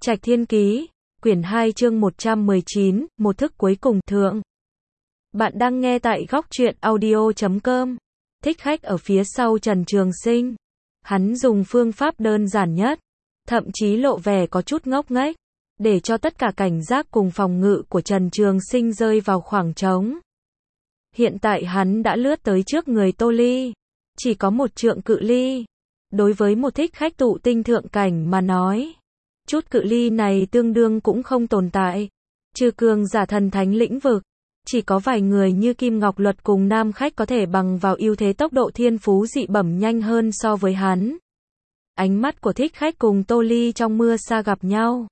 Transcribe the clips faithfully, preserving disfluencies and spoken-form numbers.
Trạch Thiên Ký, quyển hai chương một trăm mười chín, một thức cuối cùng thượng. Bạn đang nghe tại góc truyện audio chấm com. Thích khách ở phía sau Trần Trường Sinh. Hắn dùng phương pháp đơn giản nhất, thậm chí lộ vẻ có chút ngốc nghếch, để cho tất cả cảnh giác cùng phòng ngự của Trần Trường Sinh rơi vào khoảng trống. Hiện tại hắn đã lướt tới trước người Tô Ly, chỉ có một trượng cự ly. Đối với một thích khách tụ tinh thượng cảnh mà nói, chút cự ly này tương đương cũng không tồn tại. Trừ cường giả thần thánh lĩnh vực, chỉ có vài người như Kim Ngọc Luật cùng nam khách có thể bằng vào ưu thế tốc độ thiên phú dị bẩm nhanh hơn so với hắn. Ánh mắt của thích khách cùng Tô Ly trong mưa sa gặp nhau.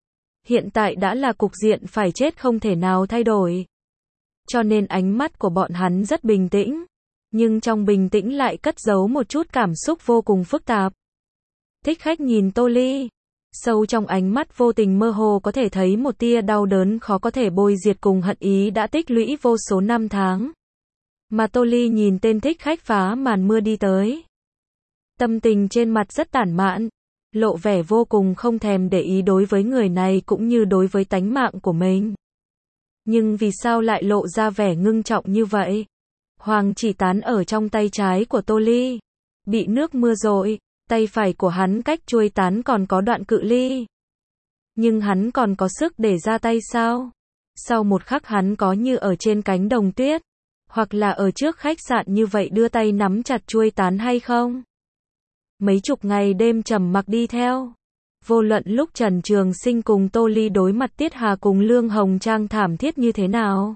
Hiện tại đã là cục diện phải chết không thể nào thay đổi. Cho nên ánh mắt của bọn hắn rất bình tĩnh, nhưng trong bình tĩnh lại cất giấu một chút cảm xúc vô cùng phức tạp. Thích khách nhìn Tô Ly, sâu trong ánh mắt vô tình mơ hồ có thể thấy một tia đau đớn khó có thể bôi diệt cùng hận ý đã tích lũy vô số năm tháng. Mà Tô Ly nhìn tên thích khách phá màn mưa đi tới, tâm tình trên mặt rất tản mạn, lộ vẻ vô cùng không thèm để ý đối với người này cũng như đối với tánh mạng của mình. Nhưng vì sao lại lộ ra vẻ ngưng trọng như vậy? Hoàng chỉ tán ở trong tay trái của Tô Ly, bị nước mưa dội, tay phải của hắn cách chuôi tán còn có đoạn cự ly. Nhưng hắn còn có sức để ra tay sao? Sau một khắc hắn có như ở trên cánh đồng tuyết, hoặc là ở trước khách sạn như vậy đưa tay nắm chặt chuôi tán hay không? Mấy chục ngày đêm trầm mặc đi theo. Vô luận lúc Trần Trường Sinh cùng Tô Ly đối mặt Tiết Hà cùng Lương Hồng Trang thảm thiết như thế nào,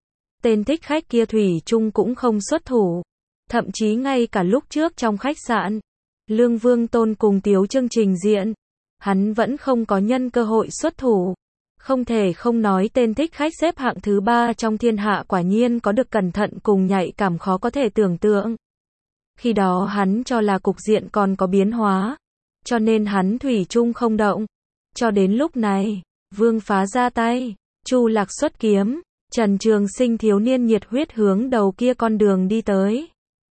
tên thích khách kia thủy chung cũng không xuất thủ. Thậm chí ngay cả lúc trước trong khách sạn, Lương Vương Tôn cùng Tiếu Trương trình diện, hắn vẫn không có nhân cơ hội xuất thủ. Không thể không nói tên thích khách xếp hạng thứ ba trong thiên hạ quả nhiên có được cẩn thận cùng nhạy cảm khó có thể tưởng tượng. Khi đó hắn cho là cục diện còn có biến hóa, cho nên hắn thủy chung không động. Cho đến lúc này, Vương Phá ra tay, Chu Lạc xuất kiếm, Trần Trường Sinh thiếu niên nhiệt huyết hướng đầu kia con đường đi tới.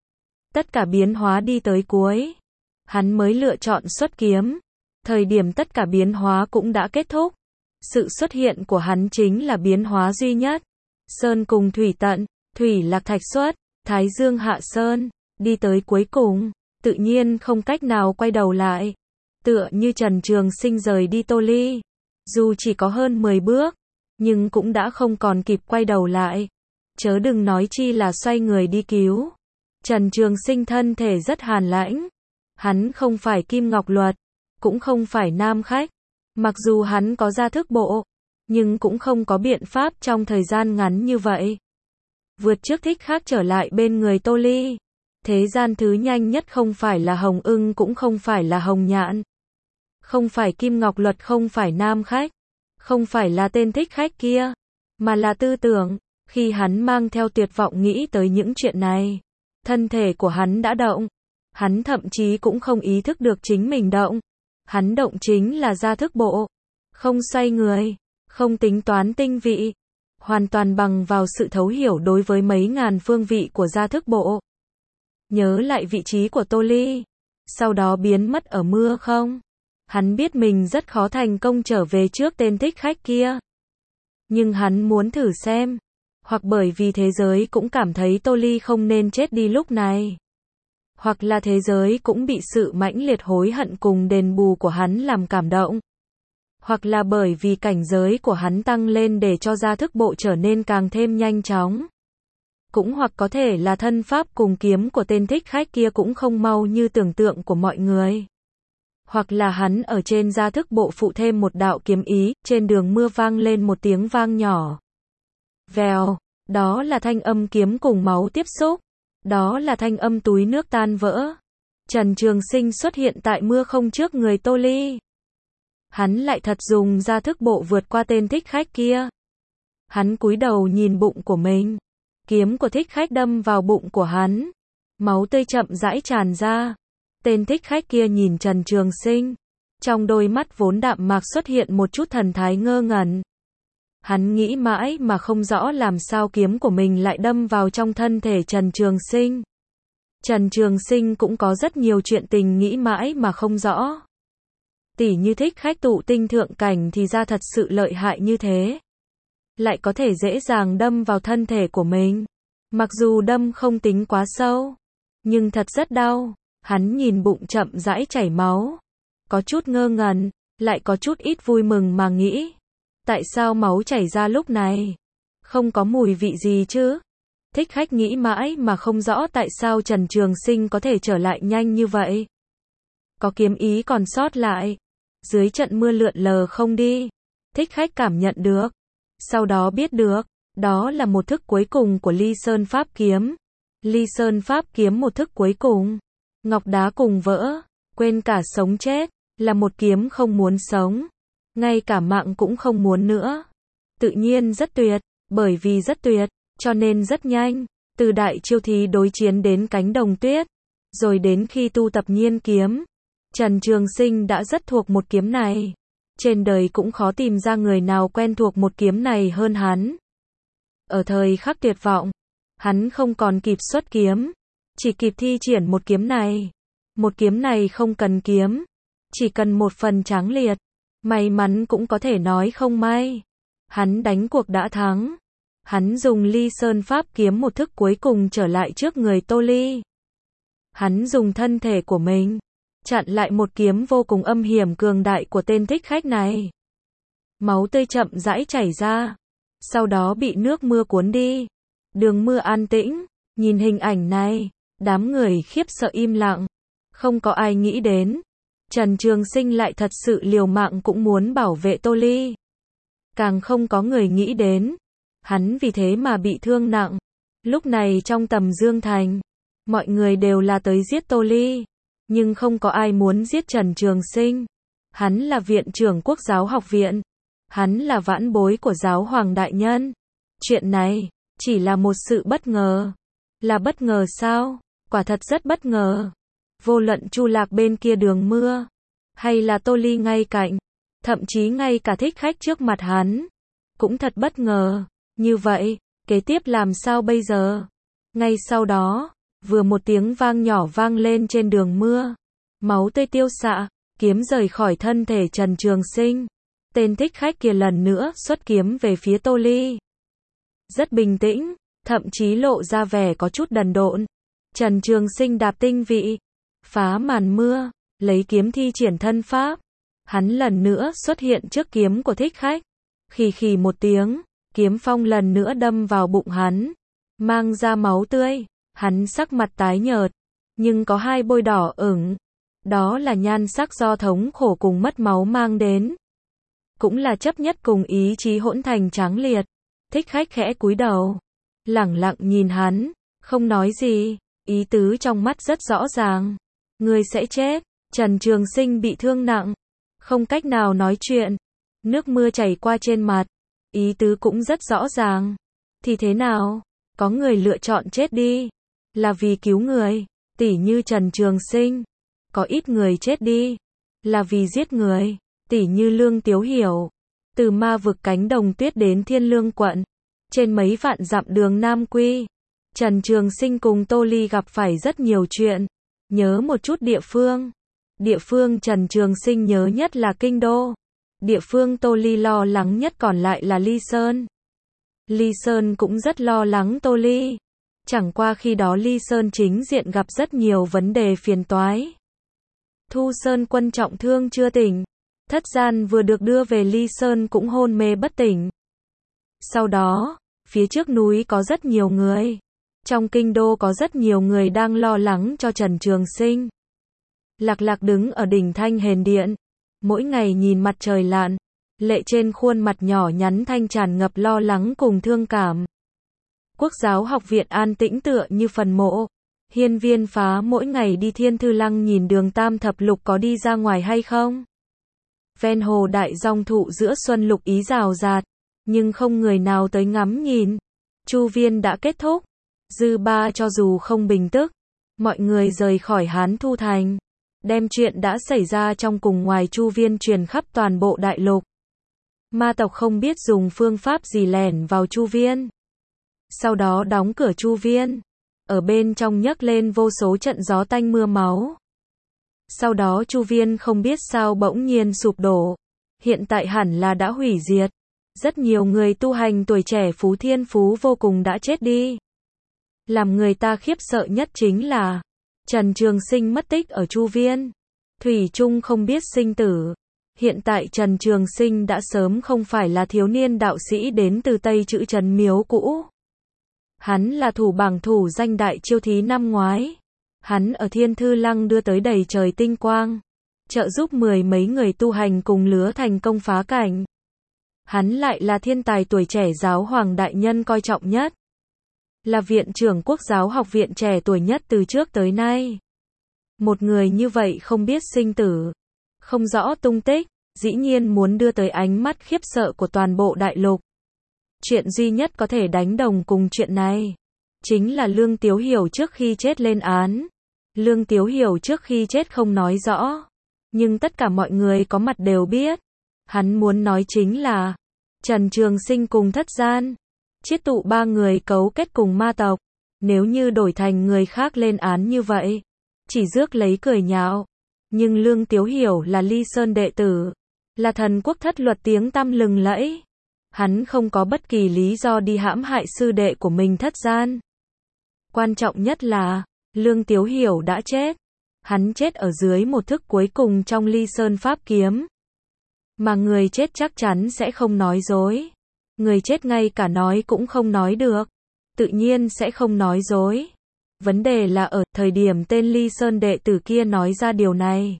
Tất cả biến hóa đi tới cuối, hắn mới lựa chọn xuất kiếm. Thời điểm tất cả biến hóa cũng đã kết thúc, sự xuất hiện của hắn chính là biến hóa duy nhất. Sơn cùng thủy tận, thủy lạc thạch xuất, thái dương hạ sơn, đi tới cuối cùng, tự nhiên không cách nào quay đầu lại. Tựa như Trần Trường Sinh rời đi Tô Ly, dù chỉ có hơn mười bước, nhưng cũng đã không còn kịp quay đầu lại. Chớ đừng nói chi là xoay người đi cứu. Trần Trường Sinh thân thể rất hàn lãnh. Hắn không phải Kim Ngọc Luật, cũng không phải nam khách. Mặc dù hắn có gia thức bộ, nhưng cũng không có biện pháp trong thời gian ngắn như vậy vượt trước thích khác trở lại bên người Tô Ly. Thế gian thứ nhanh nhất không phải là Hồng Ưng cũng không phải là Hồng Nhạn, không phải Kim Ngọc Luật, không phải nam khách, không phải là tên thích khách kia, mà là tư tưởng. Khi hắn mang theo tuyệt vọng nghĩ tới những chuyện này, thân thể của hắn đã động. Hắn thậm chí cũng không ý thức được chính mình động. Hắn động chính là gia thức bộ, không xoay người, không tính toán tinh vị, hoàn toàn bằng vào sự thấu hiểu đối với mấy ngàn phương vị của gia thức bộ. Nhớ lại vị trí của Tô Ly, sau đó biến mất ở mưa không. Hắn biết mình rất khó thành công trở về trước tên thích khách kia. Nhưng hắn muốn thử xem, hoặc bởi vì thế giới cũng cảm thấy Tô Ly không nên chết đi lúc này, hoặc là thế giới cũng bị sự mãnh liệt hối hận cùng đền bù của hắn làm cảm động, hoặc là bởi vì cảnh giới của hắn tăng lên để cho gia thức bộ trở nên càng thêm nhanh chóng. Cũng hoặc có thể là thân pháp cùng kiếm của tên thích khách kia cũng không mau như tưởng tượng của mọi người. Hoặc là hắn ở trên gia thức bộ phụ thêm một đạo kiếm ý, trên đường mưa vang lên một tiếng vang nhỏ. Vèo, đó là thanh âm kiếm cùng máu tiếp xúc. Đó là thanh âm túi nước tan vỡ. Trần Trường Sinh xuất hiện tại mưa không trước người Tô Ly. Hắn lại thật dùng gia thức bộ vượt qua tên thích khách kia. Hắn cúi đầu nhìn bụng của mình. Kiếm của thích khách đâm vào bụng của hắn. Máu tươi chậm rãi tràn ra. Tên thích khách kia nhìn Trần Trường Sinh. Trong đôi mắt vốn đạm mạc xuất hiện một chút thần thái ngơ ngẩn. Hắn nghĩ mãi mà không rõ làm sao kiếm của mình lại đâm vào trong thân thể Trần Trường Sinh. Trần Trường Sinh cũng có rất nhiều chuyện tình nghĩ mãi mà không rõ. Tỉ như thích khách tụ tinh thượng cảnh thì ra thật sự lợi hại như thế. Lại có thể dễ dàng đâm vào thân thể của mình. Mặc dù đâm không tính quá sâu, nhưng thật rất đau. Hắn nhìn bụng chậm rãi chảy máu. Có chút ngơ ngẩn, lại có chút ít vui mừng mà nghĩ. Tại sao máu chảy ra lúc này? Không có mùi vị gì chứ? Thích khách nghĩ mãi mà không rõ tại sao Trần Trường Sinh có thể trở lại nhanh như vậy. Có kiếm ý còn sót lại. Dưới trận mưa lượn lờ không đi. Thích khách cảm nhận được. Sau đó biết được, đó là một thức cuối cùng của Ly Sơn Pháp Kiếm. Ly Sơn Pháp Kiếm một thức cuối cùng. Ngọc đá cùng vỡ, quên cả sống chết, là một kiếm không muốn sống. Ngay cả mạng cũng không muốn nữa. Tự nhiên rất tuyệt, bởi vì rất tuyệt, cho nên rất nhanh. Từ đại chiêu thí đối chiến đến cánh đồng tuyết, rồi đến khi tu tập nhiên kiếm. Trần Trường Sinh đã rất thuộc một kiếm này. Trên đời cũng khó tìm ra người nào quen thuộc một kiếm này hơn hắn. Ở thời khắc tuyệt vọng, hắn không còn kịp xuất kiếm, chỉ kịp thi triển một kiếm này. Một kiếm này không cần kiếm, chỉ cần một phần tráng liệt. May mắn cũng có thể nói không may. Hắn đánh cuộc đã thắng. Hắn dùng Ly Sơn Pháp Kiếm một thức cuối cùng trở lại trước người Tô Ly. Hắn dùng thân thể của mình chặn lại một kiếm vô cùng âm hiểm cường đại của tên thích khách này. Máu tươi chậm rãi chảy ra, sau đó bị nước mưa cuốn đi. Đường mưa an tĩnh, nhìn hình ảnh này, đám người khiếp sợ im lặng. Không có ai nghĩ đến, Trần Trường Sinh lại thật sự liều mạng cũng muốn bảo vệ Tô Ly. Càng không có người nghĩ đến, hắn vì thế mà bị thương nặng. Lúc này trong Tầm Dương Thành, mọi người đều là tới giết Tô Ly. Nhưng không có ai muốn giết Trần Trường Sinh. Hắn là viện trưởng Quốc giáo học viện. Hắn là vãn bối của giáo hoàng đại nhân. Chuyện này, chỉ là một sự bất ngờ. Là bất ngờ sao? Quả thật rất bất ngờ. Vô luận Chu Lạc bên kia đường mưa, hay là Tô Ly ngay cạnh, thậm chí ngay cả thích khách trước mặt hắn, cũng thật bất ngờ. Như vậy, kế tiếp làm sao bây giờ? Ngay sau đó, vừa một tiếng vang nhỏ vang lên trên đường mưa. Máu tươi tiêu xạ, kiếm rời khỏi thân thể Trần Trường Sinh. Tên thích khách kia lần nữa xuất kiếm về phía Tô Ly. Rất bình tĩnh, thậm chí lộ ra vẻ có chút đần độn. Trần Trường Sinh đạp tinh vị, phá màn mưa, lấy kiếm thi triển thân pháp. Hắn lần nữa xuất hiện trước kiếm của thích khách. Khì khì một tiếng, kiếm phong lần nữa đâm vào bụng hắn, mang ra máu tươi. Hắn sắc mặt tái nhợt, nhưng có hai bôi đỏ ửng. Đó là nhan sắc do thống khổ cùng mất máu mang đến. Cũng là chấp nhất cùng ý chí hỗn thành tráng liệt. Thích khách khẽ cúi đầu, lẳng lặng nhìn hắn, không nói gì. Ý tứ trong mắt rất rõ ràng. Ngươi sẽ chết. Trần Trường Sinh bị thương nặng, không cách nào nói chuyện. Nước mưa chảy qua trên mặt. Ý tứ cũng rất rõ ràng. Thì thế nào? Có người lựa chọn chết đi, là vì cứu người, tỉ như Trần Trường Sinh. Có ít người chết đi, là vì giết người, tỉ như Lương Tiếu Hiểu. Từ ma vực cánh đồng tuyết đến Thiên Lương quận, trên mấy vạn dặm đường Nam Quy, Trần Trường Sinh cùng Tô Ly gặp phải rất nhiều chuyện. Nhớ một chút địa phương. Địa phương Trần Trường Sinh nhớ nhất là Kinh Đô. Địa phương Tô Ly lo lắng nhất còn lại là Ly Sơn. Ly Sơn cũng rất lo lắng Tô Ly. Chẳng qua khi đó Ly Sơn chính diện gặp rất nhiều vấn đề phiền toái. Thu Sơn Quân trọng thương chưa tỉnh. Thất Gian vừa được đưa về Ly Sơn cũng hôn mê bất tỉnh. Sau đó, phía trước núi có rất nhiều người. Trong kinh đô có rất nhiều người đang lo lắng cho Trần Trường Sinh. Lạc Lạc đứng ở đỉnh Thanh Hền Điện, mỗi ngày nhìn mặt trời lặn, lệ trên khuôn mặt nhỏ nhắn thanh tràn ngập lo lắng cùng thương cảm. Quốc giáo học viện an tĩnh tựa như phần mộ. Hiên Viên Phá mỗi ngày đi Thiên Thư Lăng nhìn Đường Tam Thập Lục có đi ra ngoài hay không. Ven hồ đại dòng thụ giữa xuân lục ý rào rạt, nhưng không người nào tới ngắm nhìn. Chu viên đã kết thúc. Dư Ba cho dù không bình tức, mọi người rời khỏi Hán Thu Thành, đem chuyện đã xảy ra trong cùng ngoài Chu viên truyền khắp toàn bộ đại lục. Ma tộc không biết dùng phương pháp gì lẻn vào Chu viên, sau đó đóng cửa Chu viên, ở bên trong nhấc lên vô số trận gió tanh mưa máu. Sau đó Chu Viên không biết sao bỗng nhiên sụp đổ. Hiện tại hẳn là đã hủy diệt. Rất nhiều người tu hành tuổi trẻ phú thiên phú vô cùng đã chết đi. Làm người ta khiếp sợ nhất chính là Trần Trường Sinh mất tích ở Chu Viên. Thủy chung không biết sinh tử. Hiện tại Trần Trường Sinh đã sớm không phải là thiếu niên đạo sĩ đến từ Tây Chữ Trấn Miếu cũ. Hắn là thủ bảng thủ danh đại chiêu thí năm ngoái. Hắn ở Thiên Thư Lăng đưa tới đầy trời tinh quang, trợ giúp mười mấy người tu hành cùng lứa thành công phá cảnh. Hắn lại là thiên tài tuổi trẻ giáo hoàng đại nhân coi trọng nhất. Là viện trưởng quốc giáo học viện trẻ tuổi nhất từ trước tới nay. Một người như vậy không biết sinh tử, không rõ tung tích, dĩ nhiên muốn đưa tới ánh mắt khiếp sợ của toàn bộ đại lục. Chuyện duy nhất có thể đánh đồng cùng chuyện này chính là Lương Tiếu Hiểu trước khi chết lên án. Lương Tiếu Hiểu trước khi chết không nói rõ, nhưng tất cả mọi người có mặt đều biết. Hắn muốn nói chính là Trần Trường Sinh cùng Thất Gian, chiết tụ ba người cấu kết cùng ma tộc. Nếu như đổi thành người khác lên án như vậy, chỉ rước lấy cười nhạo. Nhưng Lương Tiếu Hiểu là Ly Sơn đệ tử, là thần quốc thất luật tiếng tăm lừng lẫy. Hắn không có bất kỳ lý do đi hãm hại sư đệ của mình Thất Gian. Quan trọng nhất là Lương Tiếu Hiểu đã chết. Hắn chết ở dưới một thức cuối cùng trong Ly Sơn Pháp Kiếm. Mà người chết chắc chắn sẽ không nói dối. Người chết ngay cả nói cũng không nói được, tự nhiên sẽ không nói dối. Vấn đề là ở thời điểm tên Ly Sơn đệ tử kia nói ra điều này,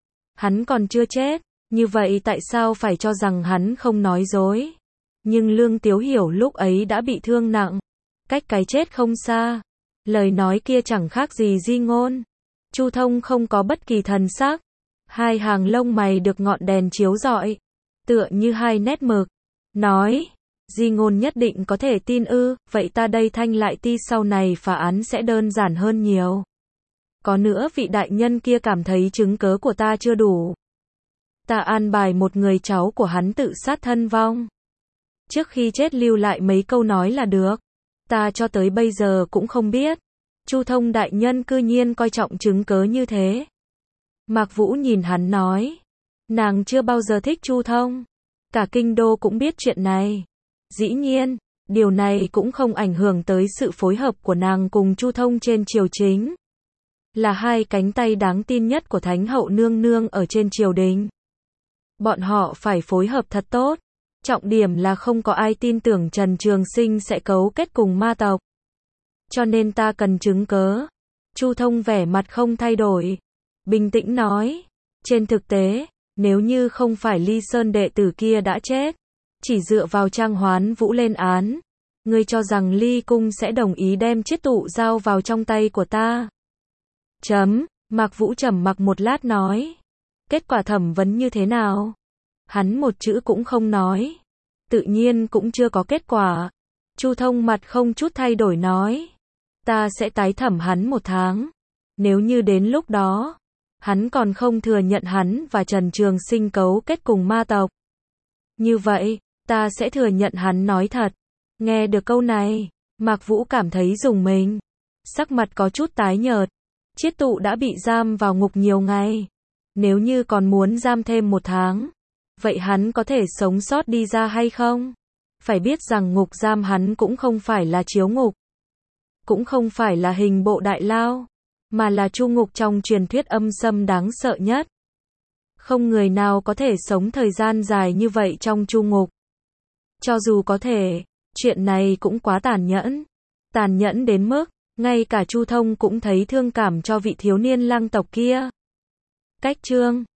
hắn còn chưa chết, như vậy tại sao phải cho rằng hắn không nói dối? Nhưng Lương Tiếu Hiểu lúc ấy đã bị thương nặng, cách cái chết không xa. Lời nói kia chẳng khác gì di ngôn. Chu Thông không có bất kỳ thần sắc, hai hàng lông mày được ngọn đèn chiếu rọi, tựa như hai nét mực, nói: di ngôn nhất định có thể tin ư? Vậy ta đây Thanh Lại Ti sau này phá án sẽ đơn giản hơn nhiều. Có nữa, vị đại nhân kia cảm thấy chứng cớ của ta chưa đủ, ta an bài một người cháu của hắn tự sát thân vong, trước khi chết lưu lại mấy câu nói là được. Ta cho tới bây giờ cũng không biết Chu Thông đại nhân cư nhiên coi trọng chứng cớ như thế. Mạc Vũ nhìn hắn nói, nàng chưa bao giờ thích Chu Thông, cả kinh đô cũng biết chuyện này. Dĩ nhiên, điều này cũng không ảnh hưởng tới sự phối hợp của nàng cùng Chu Thông trên triều chính. Là hai cánh tay đáng tin nhất của Thánh hậu nương nương ở trên triều đình. Bọn họ phải phối hợp thật tốt. Trọng điểm là không có ai tin tưởng Trần Trường Sinh sẽ cấu kết cùng ma tộc. Cho nên ta cần chứng cớ. Chu Thông vẻ mặt không thay đổi, bình tĩnh nói, trên thực tế, nếu như không phải Ly Sơn đệ tử kia đã chết, chỉ dựa vào Trang Hoán Vũ lên án, ngươi cho rằng Ly Cung sẽ đồng ý đem chiết tụ giao vào trong tay của ta? Chấm. Mạc Vũ trầm mặc một lát nói, kết quả thẩm vấn như thế nào? Hắn một chữ cũng không nói. Tự nhiên cũng chưa có kết quả. Chu Thông mặt không chút thay đổi nói, ta sẽ tái thẩm hắn một tháng. Nếu như đến lúc đó hắn còn không thừa nhận hắn và Trần Trường Sinh cấu kết cùng ma tộc, như vậy ta sẽ thừa nhận hắn nói thật. Nghe được câu này, Mạc Vũ cảm thấy rùng mình, sắc mặt có chút tái nhợt. Chiết tụ đã bị giam vào ngục nhiều ngày, nếu như còn muốn giam thêm một tháng, vậy hắn có thể sống sót đi ra hay không? Phải biết rằng ngục giam hắn cũng không phải là chiếu ngục, cũng không phải là hình bộ đại lao, mà là chu ngục trong truyền thuyết âm xâm đáng sợ nhất. Không người nào có thể sống thời gian dài như vậy trong chu ngục. Cho dù có thể, chuyện này cũng quá tàn nhẫn. Tàn nhẫn đến mức, ngay cả Chu Thông cũng thấy thương cảm cho vị thiếu niên lang tộc kia. Cách chương